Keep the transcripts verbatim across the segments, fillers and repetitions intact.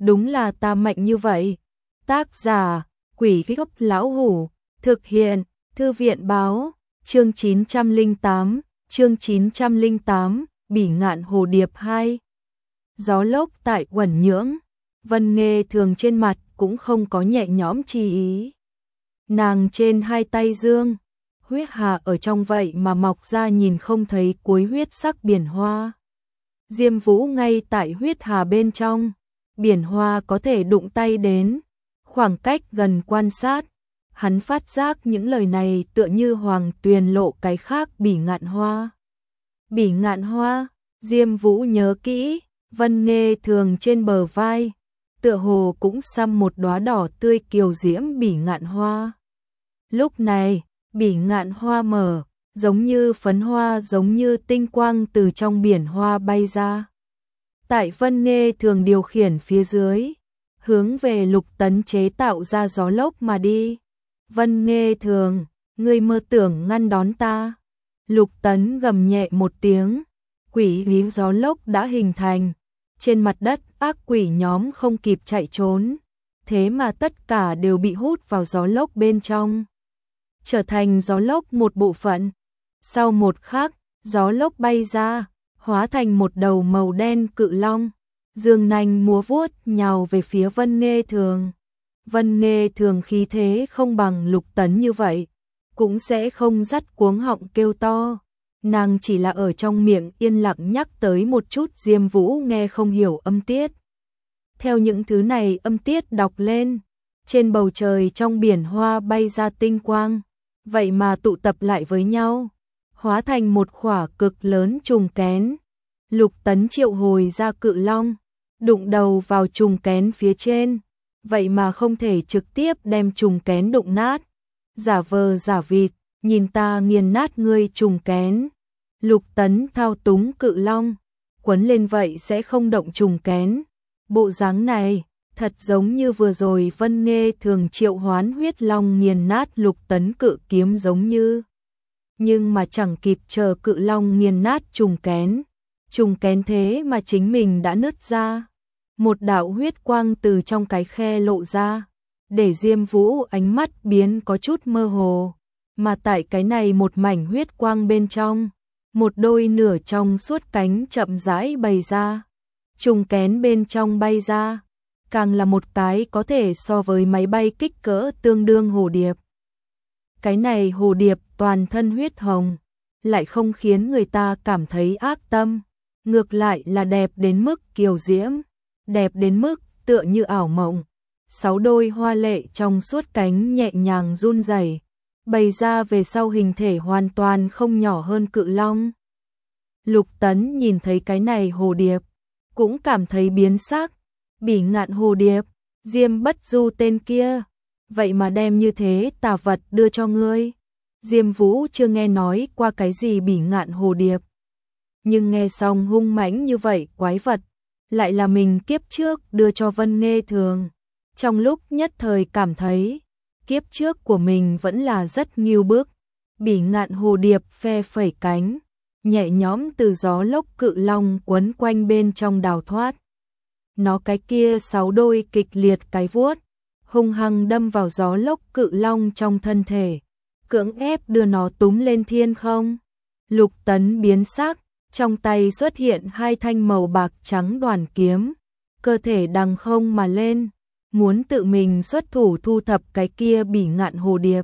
đúng là ta mạnh như vậy. Tác giả, Quỷ Gốc Lão Hủ, thực hiện, Thư viện Báo, chương chín trăm lẻ tám, chương chín trăm lẻ tám, Bỉ Ngạn Hồ Điệp hai. Gió lốc tại Uẩn Nhưỡng, Vân Nghê Thường trên mặt cũng không có nhẹ nhõm chi ý. Nàng trên hai tay dương, huyết hà ở trong vậy mà mọc ra nhìn không thấy cuối huyết sắc biển hoa. Diêm Vũ ngay tại huyết hà bên trong, biển hoa có thể đụng tay đến, khoảng cách gần quan sát, hắn phát giác những lời này tựa như Hoàng Tuyền lộ cái khác Bỉ Ngạn Hoa. Bỉ Ngạn Hoa, Diêm Vũ nhớ kỹ, Vân Nghê Thường trên bờ vai, tựa hồ cũng xăm một đóa đỏ tươi kiều diễm Bỉ Ngạn Hoa. Lúc này, Bỉ Ngạn Hoa mở, giống như phấn hoa, giống như tinh quang từ trong biển hoa bay ra. Tại Vân Nghê Thường điều khiển phía dưới, hướng về Lục Tấn chế tạo ra gió lốc mà đi. Vân Nghê Thường, ngươi mơ tưởng ngăn đón ta. Lục Tấn gầm nhẹ một tiếng, quỷ lý gió lốc đã hình thành. Trên mặt đất ác quỷ nhóm không kịp chạy trốn, thế mà tất cả đều bị hút vào gió lốc bên trong, trở thành gió lốc một bộ phận. Sau một khắc, gió lốc bay ra, hóa thành một đầu màu đen cự long, dương nanh múa vuốt nhào về phía Vân Nghê Thường. Vân Nghê Thường khí thế không bằng Lục Tấn như vậy, cũng sẽ không dắt cuống họng kêu to. Nàng chỉ là ở trong miệng yên lặng nhắc tới một chút Diêm Vũ nghe không hiểu âm tiết. Theo những thứ này âm tiết đọc lên, trên bầu trời trong biển hoa bay ra tinh quang, vậy mà tụ tập lại với nhau, hóa thành một khỏa cực lớn trùng kén. Lục Tấn triệu hồi ra cự long, đụng đầu vào trùng kén phía trên, vậy mà không thể trực tiếp đem trùng kén đụng nát. Giả vờ giả vịt, nhìn ta nghiền nát ngươi trùng kén. Lục Tấn thao túng cự long, quấn lên vậy sẽ không động trùng kén. Bộ dáng này, thật giống như vừa rồi Vân Nghê Thường triệu hoán huyết long nghiền nát Lục Tấn cự kiếm giống như. Nhưng mà chẳng kịp chờ cự long nghiền nát trùng kén, trùng kén thế mà chính mình đã nứt ra. Một đạo huyết quang từ trong cái khe lộ ra, để Diêm Vũ ánh mắt biến có chút mơ hồ. Mà tại cái này một mảnh huyết quang bên trong, một đôi nửa trong suốt cánh chậm rãi bày ra. Trùng kén bên trong bay ra, càng là một cái có thể so với máy bay kích cỡ tương đương hồ điệp. Cái này hồ điệp toàn thân huyết hồng, lại không khiến người ta cảm thấy ác tâm, ngược lại là đẹp đến mức kiều diễm, đẹp đến mức tựa như ảo mộng. Sáu đôi hoa lệ trong suốt cánh nhẹ nhàng run rẩy, bày ra về sau hình thể hoàn toàn không nhỏ hơn cự long. Lục Tấn nhìn thấy cái này hồ điệp, cũng cảm thấy biến sắc. Bỉ Ngạn Hồ Điệp, Diêm Bất Du tên kia, vậy mà đem như thế tà vật đưa cho ngươi. Diêm Vũ chưa nghe nói qua cái gì Bỉ Ngạn Hồ Điệp, nhưng nghe xong hung mãnh như vậy quái vật, lại là mình kiếp trước đưa cho Vân Nghê Thường. Trong lúc nhất thời cảm thấy, kiếp trước của mình vẫn là rất nghiêu bức. Bỉ Ngạn Hồ Điệp phe phẩy cánh, nhẹ nhõm từ gió lốc cự long quấn quanh bên trong đào thoát. Nó cái kia sáu đôi kịch liệt cái vuốt, hung hăng đâm vào gió lốc cự long trong thân thể, cưỡng ép đưa nó túm lên thiên không. Lục Tấn biến sắc, trong tay xuất hiện hai thanh màu bạc trắng đoàn kiếm, cơ thể đằng không mà lên, muốn tự mình xuất thủ thu thập cái kia Bỉ Ngạn Hồ Điệp.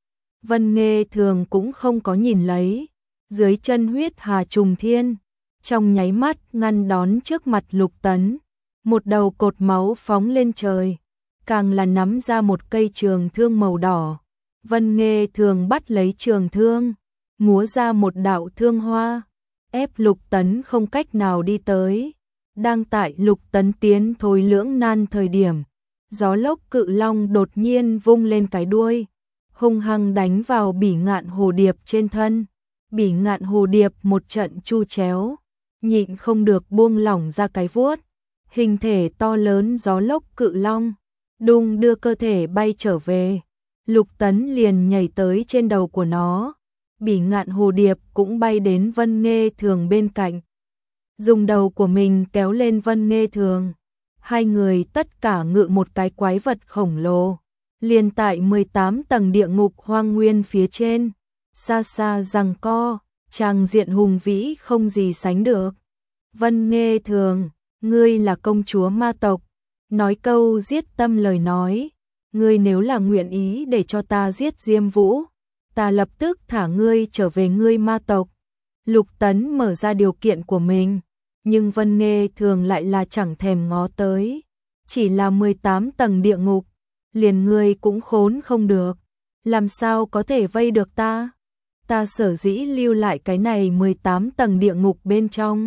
Vân Nghê Thường cũng không có nhìn lấy, dưới chân huyết hà trùng thiên, trong nháy mắt ngăn đón trước mặt Lục Tấn. Một đầu cột máu phóng lên trời, càng là nắm ra một cây trường thương màu đỏ. Vân Nghê Thường bắt lấy trường thương, múa ra một đạo thương hoa, ép Lục Tấn không cách nào đi tới. Đang tại Lục Tấn tiến thối lưỡng nan thời điểm, gió lốc cự long đột nhiên vung lên cái đuôi, hung hăng đánh vào Bỉ Ngạn Hồ Điệp trên thân. Bỉ Ngạn Hồ Điệp một trận chu chéo, nhịn không được buông lỏng ra cái vuốt. Hình thể to lớn gió lốc cự long, đung đưa cơ thể bay trở về. Lục Tấn liền nhảy tới trên đầu của nó. Bỉ Ngạn Hồ Điệp cũng bay đến Vân Nghê Thường bên cạnh, dùng đầu của mình kéo lên Vân Nghê Thường. Hai người tất cả ngự một cái quái vật khổng lồ, liền tại mười tám tầng địa ngục hoang nguyên phía trên, xa xa giằng co, tràng diện hùng vĩ không gì sánh được. Vân Nghê Thường, ngươi là công chúa ma tộc, nói câu giết tâm lời nói, ngươi nếu là nguyện ý để cho ta giết Diêm Vũ, ta lập tức thả ngươi trở về ngươi ma tộc. Lục Tấn mở ra điều kiện của mình, nhưng Vân Nghê Thường lại là chẳng thèm ngó tới, chỉ là mười tám tầng địa ngục, liền ngươi cũng khốn không được, làm sao có thể vây được ta? Ta sở dĩ lưu lại cái này mười tám tầng địa ngục bên trong.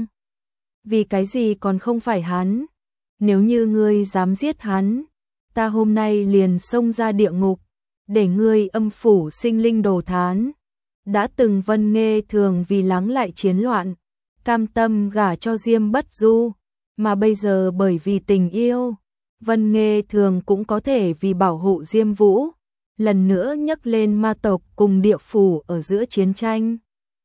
Vì cái gì còn không phải hắn? Nếu như ngươi dám giết hắn, ta hôm nay liền xông ra địa ngục, để ngươi âm phủ sinh linh đồ thán. Đã từng Vân Nghê Thường vì lắng lại chiến loạn, cam tâm gả cho Diêm Bất Du, mà bây giờ bởi vì tình yêu, Vân Nghê Thường cũng có thể vì bảo hộ Diêm Vũ, lần nữa nhấc lên ma tộc cùng địa phủ ở giữa chiến tranh.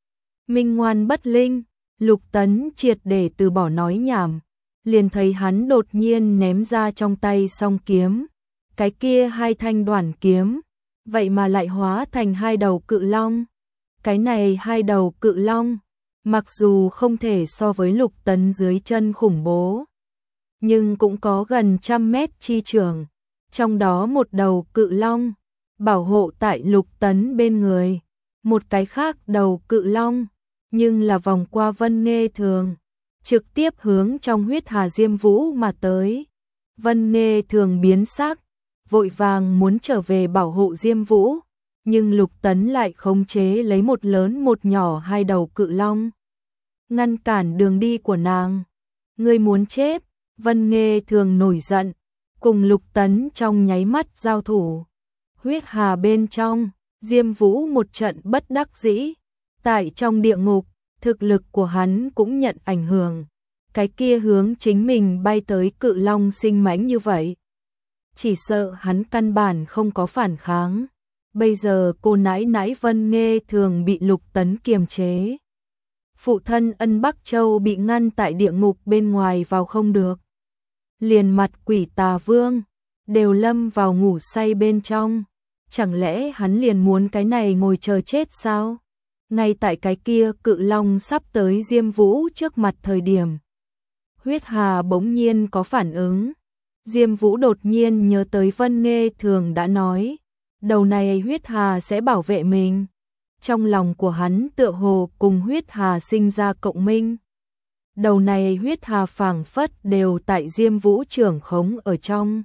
Minh ngoan bất linh, Lục Tấn triệt để từ bỏ nói nhảm, liền thấy hắn đột nhiên ném ra trong tay song kiếm, cái kia hai thanh đoản kiếm, vậy mà lại hóa thành hai đầu cự long. Cái này hai đầu cự long, mặc dù không thể so với Lục Tấn dưới chân khủng bố, nhưng cũng có gần trăm mét chi trường, trong đó một đầu cự long bảo hộ tại Lục Tấn bên người, một cái khác đầu cự long nhưng là vòng qua Vân Nghê Thường, trực tiếp hướng trong huyết hà Diêm Vũ mà tới. Vân Nghê Thường biến sắc, vội vàng muốn trở về bảo hộ Diêm Vũ, nhưng Lục Tấn lại khống chế lấy một lớn một nhỏ hai đầu cự long, ngăn cản đường đi của nàng. Ngươi muốn chết? Vân Nghê Thường nổi giận, cùng Lục Tấn trong nháy mắt giao thủ. Huyết hà bên trong, Diêm Vũ một trận bất đắc dĩ, tại trong địa ngục, thực lực của hắn cũng nhận ảnh hưởng. Cái kia hướng chính mình bay tới cự long sinh mãnh như vậy, chỉ sợ hắn căn bản không có phản kháng. Bây giờ cô nãi nãi Vân Nghê Thường bị Lục Tấn kiềm chế. Phụ thân Ân Bắc Châu bị ngăn tại địa ngục bên ngoài vào không được. Liền mặt quỷ tà vương, đều lâm vào ngủ say bên trong. Chẳng lẽ hắn liền muốn cái này ngồi chờ chết sao? Ngay tại cái kia cự long sắp tới Diêm Vũ trước mặt thời điểm, huyết hà bỗng nhiên có phản ứng. Diêm Vũ đột nhiên nhớ tới Vân Nghê Thường đã nói, đầu này huyết hà sẽ bảo vệ mình. Trong lòng của hắn tựa hồ cùng huyết hà sinh ra cộng minh. Đầu này huyết hà phảng phất đều tại Diêm Vũ trưởng khống ở trong.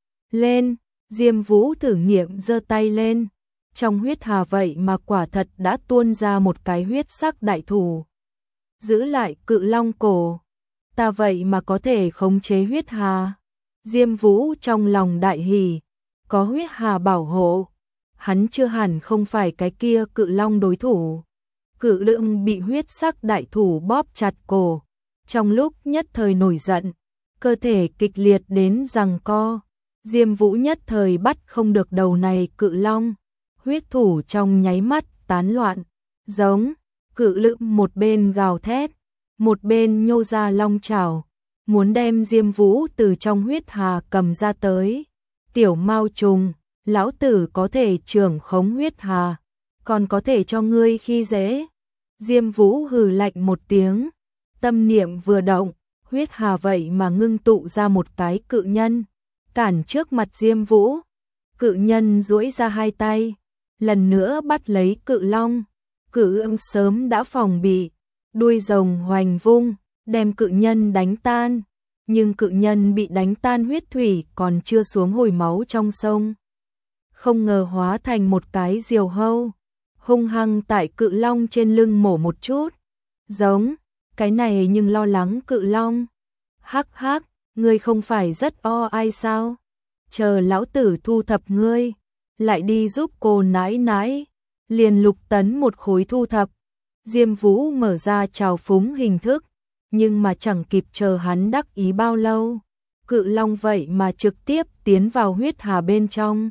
Lên, Diêm Vũ thử nghiệm giơ tay lên. Trong huyết hà vậy mà quả thật đã tuôn ra một cái huyết sắc đại thủ. Giữ lại cự long cổ. Ta vậy mà có thể khống chế huyết hà. Diêm Vũ trong lòng đại hỉ. Có huyết hà bảo hộ, hắn chưa hẳn không phải cái kia cự long đối thủ. Cự lượng bị huyết sắc đại thủ bóp chặt cổ. Trong lúc nhất thời nổi giận, cơ thể kịch liệt đến giằng co. Diêm Vũ nhất thời bắt không được đầu này cự long. Huyết thủ trong nháy mắt tán loạn, giống, cự lượng một bên gào thét, một bên nhô ra long chảo, muốn đem Diêm Vũ từ trong huyết hà cầm ra tới. Tiểu Mao Trùng, lão tử có thể trưởng khống huyết hà, còn có thể cho ngươi khi dễ. Diêm Vũ hừ lạnh một tiếng, tâm niệm vừa động, huyết hà vậy mà ngưng tụ ra một cái cự nhân, cản trước mặt Diêm Vũ. Cự nhân duỗi ra hai tay, lần nữa bắt lấy cự long. Cự ưng sớm đã phòng bị, đuôi rồng hoành vung, đem cự nhân đánh tan. Nhưng cự nhân bị đánh tan huyết thủy còn chưa xuống hồi máu trong sông. Không ngờ hóa thành một cái diều hâu, hung hăng tại cự long trên lưng mổ một chút. Giống, cái này nhưng lo lắng cự long. Hắc hắc, ngươi không phải rất o ai sao? Chờ lão tử thu thập ngươi, lại đi giúp cô nãi nãi. Liền Lục Tấn một khối thu thập. Diêm Vũ mở ra trào phúng hình thức, nhưng mà chẳng kịp chờ hắn đắc ý bao lâu, cự long vậy mà trực tiếp tiến vào huyết hà bên trong.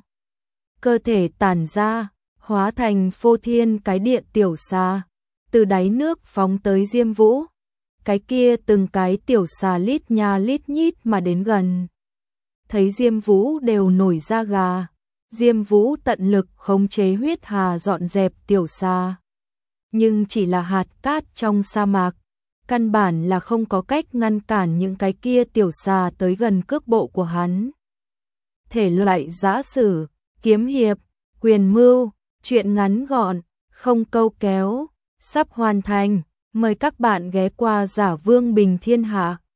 Cơ thể tản ra, hóa thành phô thiên cái địa tiểu xà, từ đáy nước phóng tới Diêm Vũ. cái kia từng cái tiểu xà lít nha lít nhít mà đến gần. Thấy Diêm Vũ đều nổi da gà. Diêm Vũ tận lực khống chế huyết hà dọn dẹp tiểu xà. Nhưng chỉ là hạt cát trong sa mạc, căn bản là không có cách ngăn cản những cái kia tiểu xà tới gần cước bộ của hắn. Thể loại giã sử, kiếm hiệp, quyền mưu, truyện ngắn gọn, không câu kéo, sắp hoàn thành. Mời các bạn ghé qua Giả Vương Bình Thiên Hạ.